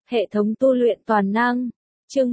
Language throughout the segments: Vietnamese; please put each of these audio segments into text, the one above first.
Hệ thống tu luyện toàn năng. Chương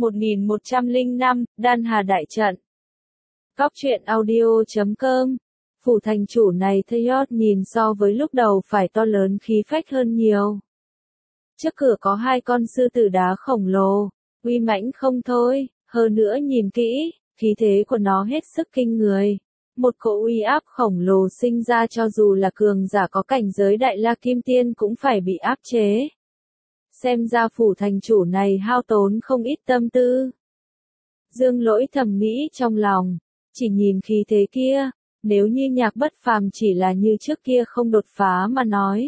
1105, Đan Hà Đại Trận. Góc truyện audio.com. Phủ thành chủ này Thayot nhìn so với lúc đầu phải to lớn khí phách hơn nhiều. Trước cửa có hai con sư tử đá khổng lồ, uy mãnh không thôi, hơn nữa nhìn kỹ, khí thế của nó hết sức kinh người. Một cỗ uy áp khổng lồ sinh ra cho dù là cường giả có cảnh giới đại la kim tiên cũng phải bị áp chế. Xem ra phủ thành chủ này hao tốn không ít tâm tư. Dương Lỗi thầm nghĩ trong lòng, chỉ nhìn khí thế kia, nếu như Nhạc Bất Phàm chỉ là như trước kia không đột phá mà nói.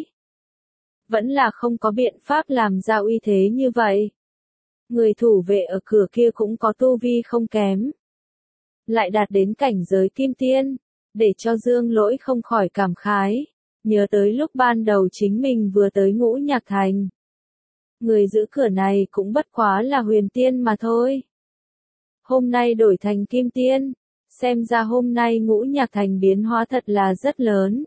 Vẫn là không có biện pháp làm ra uy thế như vậy. Người thủ vệ ở cửa kia cũng có tu vi không kém. Lại đạt đến cảnh giới kim tiên, để cho Dương Lỗi không khỏi cảm khái, nhớ tới lúc ban đầu chính mình vừa tới Ngũ Nhạc Thành. Người giữ cửa này cũng bất quá là huyền tiên mà thôi. Hôm nay đổi thành kim tiên, xem ra hôm nay Ngũ Nhạc Thành biến hóa thật là rất lớn.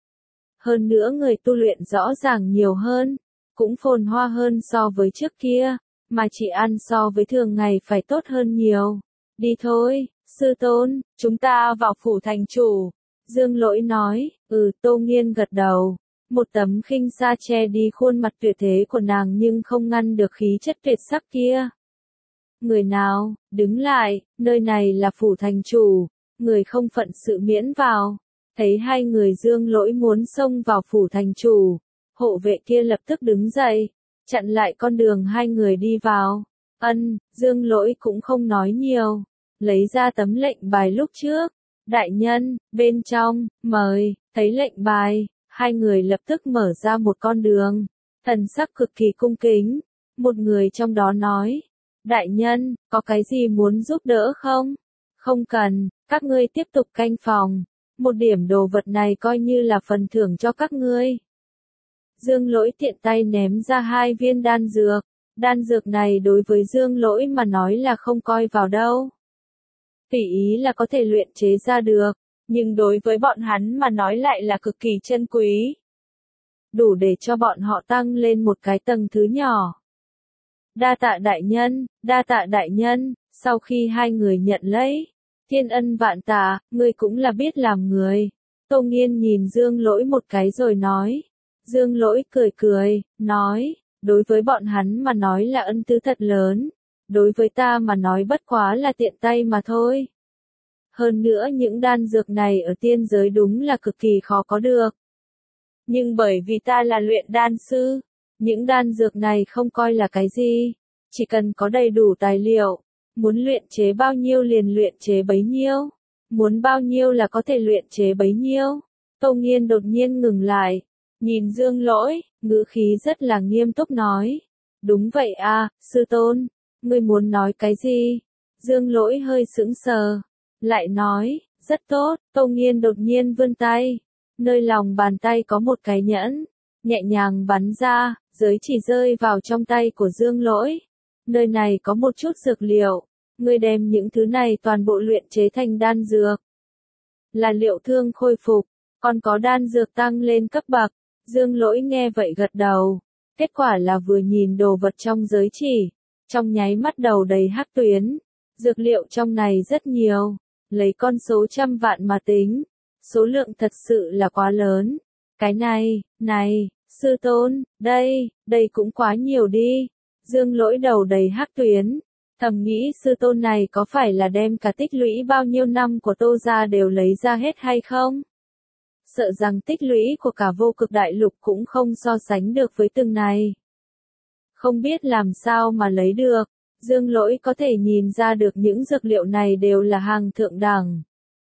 Hơn nữa người tu luyện rõ ràng nhiều hơn, cũng phồn hoa hơn so với trước kia, mà chỉ ăn so với thường ngày phải tốt hơn nhiều. Đi thôi, sư tôn, chúng ta vào phủ thành chủ. Dương Lỗi nói, Tô Nghiên gật đầu. Một tấm khinh sa che đi khuôn mặt tuyệt thế của nàng nhưng không ngăn được khí chất tuyệt sắc kia. Người nào, đứng lại, nơi này là phủ thành chủ, người không phận sự miễn vào. Thấy hai người Dương Lỗi muốn xông vào phủ thành chủ, hộ vệ kia lập tức đứng dậy, chặn lại con đường hai người đi vào. Dương Lỗi cũng không nói nhiều, lấy ra tấm lệnh bài lúc trước. Đại nhân, bên trong, mời, thấy lệnh bài. Hai người lập tức mở ra một con đường, thần sắc cực kỳ cung kính. Một người trong đó nói, đại nhân, có cái gì muốn giúp đỡ không? Không cần, các ngươi tiếp tục canh phòng. Một điểm đồ vật này coi như là phần thưởng cho các ngươi. Dương Lỗi tiện tay ném ra hai viên đan dược. Đan dược này đối với Dương Lỗi mà nói là không coi vào đâu. Tùy ý là có thể luyện chế ra được. Nhưng đối với bọn hắn mà nói lại là cực kỳ chân quý. Đủ để cho bọn họ tăng lên một cái tầng thứ nhỏ. Đa tạ đại nhân, sau khi hai người nhận lấy. Thiên ân vạn tạ, ngươi cũng là biết làm người. Tô Nghiên nhìn Dương Lỗi một cái rồi nói. Dương Lỗi cười, nói, đối với bọn hắn mà nói là ân tứ thật lớn. Đối với ta mà nói bất quá là tiện tay mà thôi. Hơn nữa những đan dược này ở tiên giới đúng là cực kỳ khó có được. Nhưng bởi vì ta là luyện đan sư, những đan dược này không coi là cái gì. Chỉ cần có đầy đủ tài liệu, muốn luyện chế bao nhiêu liền luyện chế bấy nhiêu. Muốn bao nhiêu là có thể luyện chế bấy nhiêu. Tô Nghiên đột nhiên ngừng lại, nhìn Dương Lỗi, ngữ khí rất là nghiêm túc nói. Đúng vậy à, sư tôn, ngươi muốn nói cái gì? Dương Lỗi hơi sững sờ. Lại nói, rất tốt. Tô Nghiên đột nhiên vươn tay. Nơi lòng bàn tay có một cái nhẫn. Nhẹ nhàng bắn ra, giới chỉ rơi vào trong tay của Dương Lỗi. Nơi này có một chút dược liệu. Ngươi đem những thứ này toàn bộ luyện chế thành đan dược. Là liệu thương khôi phục, còn có đan dược tăng lên cấp bậc. Dương Lỗi nghe vậy gật đầu. Kết quả là vừa nhìn đồ vật trong giới chỉ. Trong nháy mắt đầu đầy hắc tuyến. Dược liệu trong này rất nhiều. Lấy con số trăm vạn mà tính, số lượng thật sự là quá lớn. Cái này, sư tôn, đây cũng quá nhiều đi. Dương Lỗi đầu đầy hắc tuyến, thầm nghĩ sư tôn này có phải là đem cả tích lũy bao nhiêu năm của Tô gia đều lấy ra hết hay không? Sợ rằng tích lũy của cả vô cực đại lục cũng không so sánh được với từng này. Không biết làm sao mà lấy được. Dương Lỗi có thể nhìn ra được những dược liệu này đều là hàng thượng đẳng.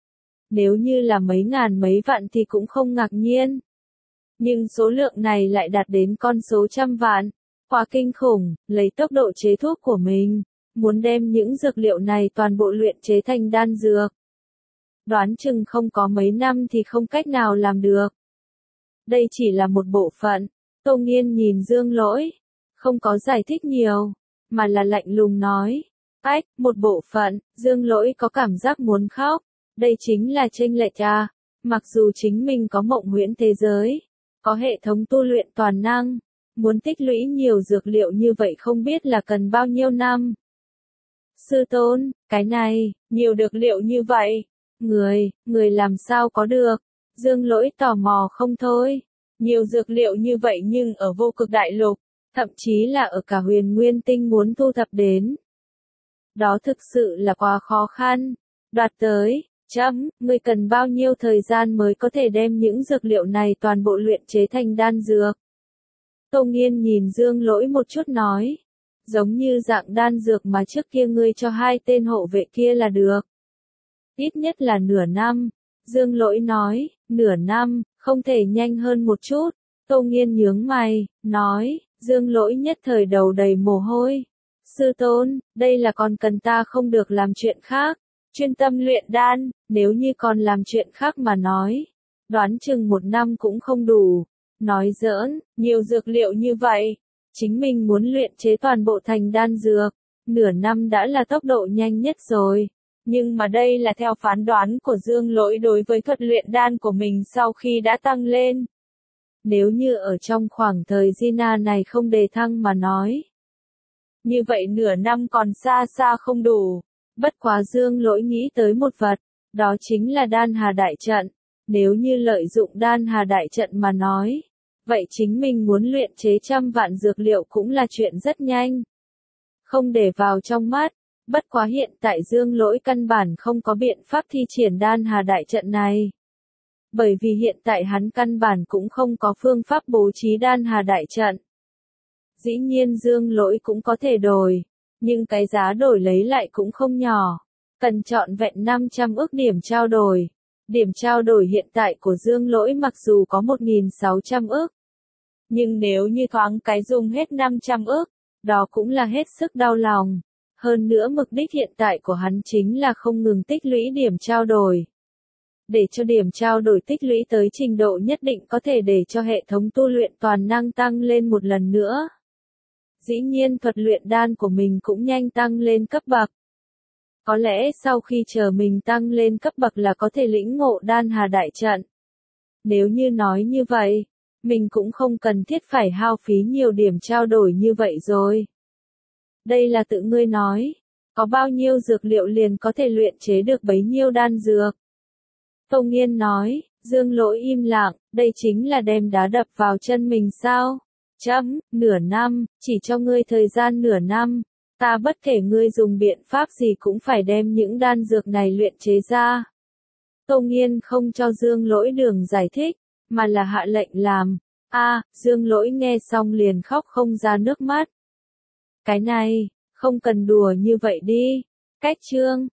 Nếu như là mấy ngàn mấy vạn thì cũng không ngạc nhiên. Nhưng số lượng này lại đạt đến con số trăm vạn. Quá kinh khủng, lấy tốc độ chế thuốc của mình. Muốn đem những dược liệu này toàn bộ luyện chế thành đan dược. Đoán chừng không có mấy năm thì không cách nào làm được. Đây chỉ là một bộ phận. Tô Nghiên nhìn Dương Lỗi. Không có giải thích nhiều. Mà là lạnh lùng nói. Một bộ phận, Dương Lỗi có cảm giác muốn khóc. Đây chính là chênh lệch à. Mặc dù chính mình có mộng huyễn thế giới, có hệ thống tu luyện toàn năng, muốn tích lũy nhiều dược liệu như vậy không biết là cần bao nhiêu năm. Sư tôn, cái này, nhiều dược liệu như vậy, người làm sao có được? Dương Lỗi tò mò không thôi. Nhiều dược liệu như vậy nhưng ở vô cực đại lục, thậm chí là ở cả huyền nguyên tinh muốn thu thập đến. Đó thực sự là quá khó khăn. Đoạt tới, người cần bao nhiêu thời gian mới có thể đem những dược liệu này toàn bộ luyện chế thành đan dược? Tô Nghiên nhìn Dương Lỗi một chút nói. Giống như dạng đan dược mà trước kia ngươi cho hai tên hộ vệ kia là được. Ít nhất là nửa năm. Dương Lỗi nói, nửa năm, không thể nhanh hơn một chút. Tô Nghiên nhướng mày, nói, Dương Lỗi nhất thời đầu đầy mồ hôi. Sư tôn, đây là còn cần ta không được làm chuyện khác. Chuyên tâm luyện đan, nếu như còn làm chuyện khác mà nói. Đoán chừng một năm cũng không đủ. Nói giỡn, nhiều dược liệu như vậy. Chính mình muốn luyện chế toàn bộ thành đan dược. Nửa năm đã là tốc độ nhanh nhất rồi. Nhưng mà đây là theo phán đoán của Dương Lỗi đối với thuật luyện đan của mình sau khi đã tăng lên. Nếu như ở trong khoảng thời Gina này không đề thăng mà nói. Như vậy nửa năm còn xa xa không đủ. Bất quá Dương Lỗi nghĩ tới một vật, đó chính là đan hà đại trận. Nếu như lợi dụng đan hà đại trận mà nói, vậy chính mình muốn luyện chế 100 vạn dược liệu cũng là chuyện rất nhanh. Không để vào trong mắt, bất quá hiện tại Dương Lỗi căn bản không có biện pháp thi triển đan hà đại trận này. Bởi vì hiện tại hắn căn bản cũng không có phương pháp bố trí đan hà đại trận. Dĩ nhiên Dương Lỗi cũng có thể đổi, nhưng cái giá đổi lấy lại cũng không nhỏ. Cần trọn vẹn 500 ức điểm trao đổi. Điểm trao đổi hiện tại của Dương Lỗi mặc dù có 1.600 ức. Nhưng nếu như thoáng cái dùng hết 500 ức, đó cũng là hết sức đau lòng. Hơn nữa mục đích hiện tại của hắn chính là không ngừng tích lũy điểm trao đổi. Để cho điểm trao đổi tích lũy tới trình độ nhất định có thể để cho hệ thống tu luyện toàn năng tăng lên một lần nữa. Dĩ nhiên thuật luyện đan của mình cũng nhanh tăng lên cấp bậc. Có lẽ sau khi chờ mình tăng lên cấp bậc là có thể lĩnh ngộ đan hà đại trận. Nếu như nói như vậy, mình cũng không cần thiết phải hao phí nhiều điểm trao đổi như vậy rồi. Đây là tự ngươi nói, có bao nhiêu dược liệu liền có thể luyện chế được bấy nhiêu đan dược. Tô Nghiên nói, Dương Lỗi im lặng, đây chính là đem đá đập vào chân mình sao? Nửa năm, chỉ cho ngươi thời gian nửa năm, ta bất kể ngươi dùng biện pháp gì cũng phải đem những đan dược này luyện chế ra. Tô Nghiên không cho Dương Lỗi đường giải thích, mà là hạ lệnh làm. Dương Lỗi nghe xong liền khóc không ra nước mắt. Cái này, không cần đùa như vậy đi. Cách chương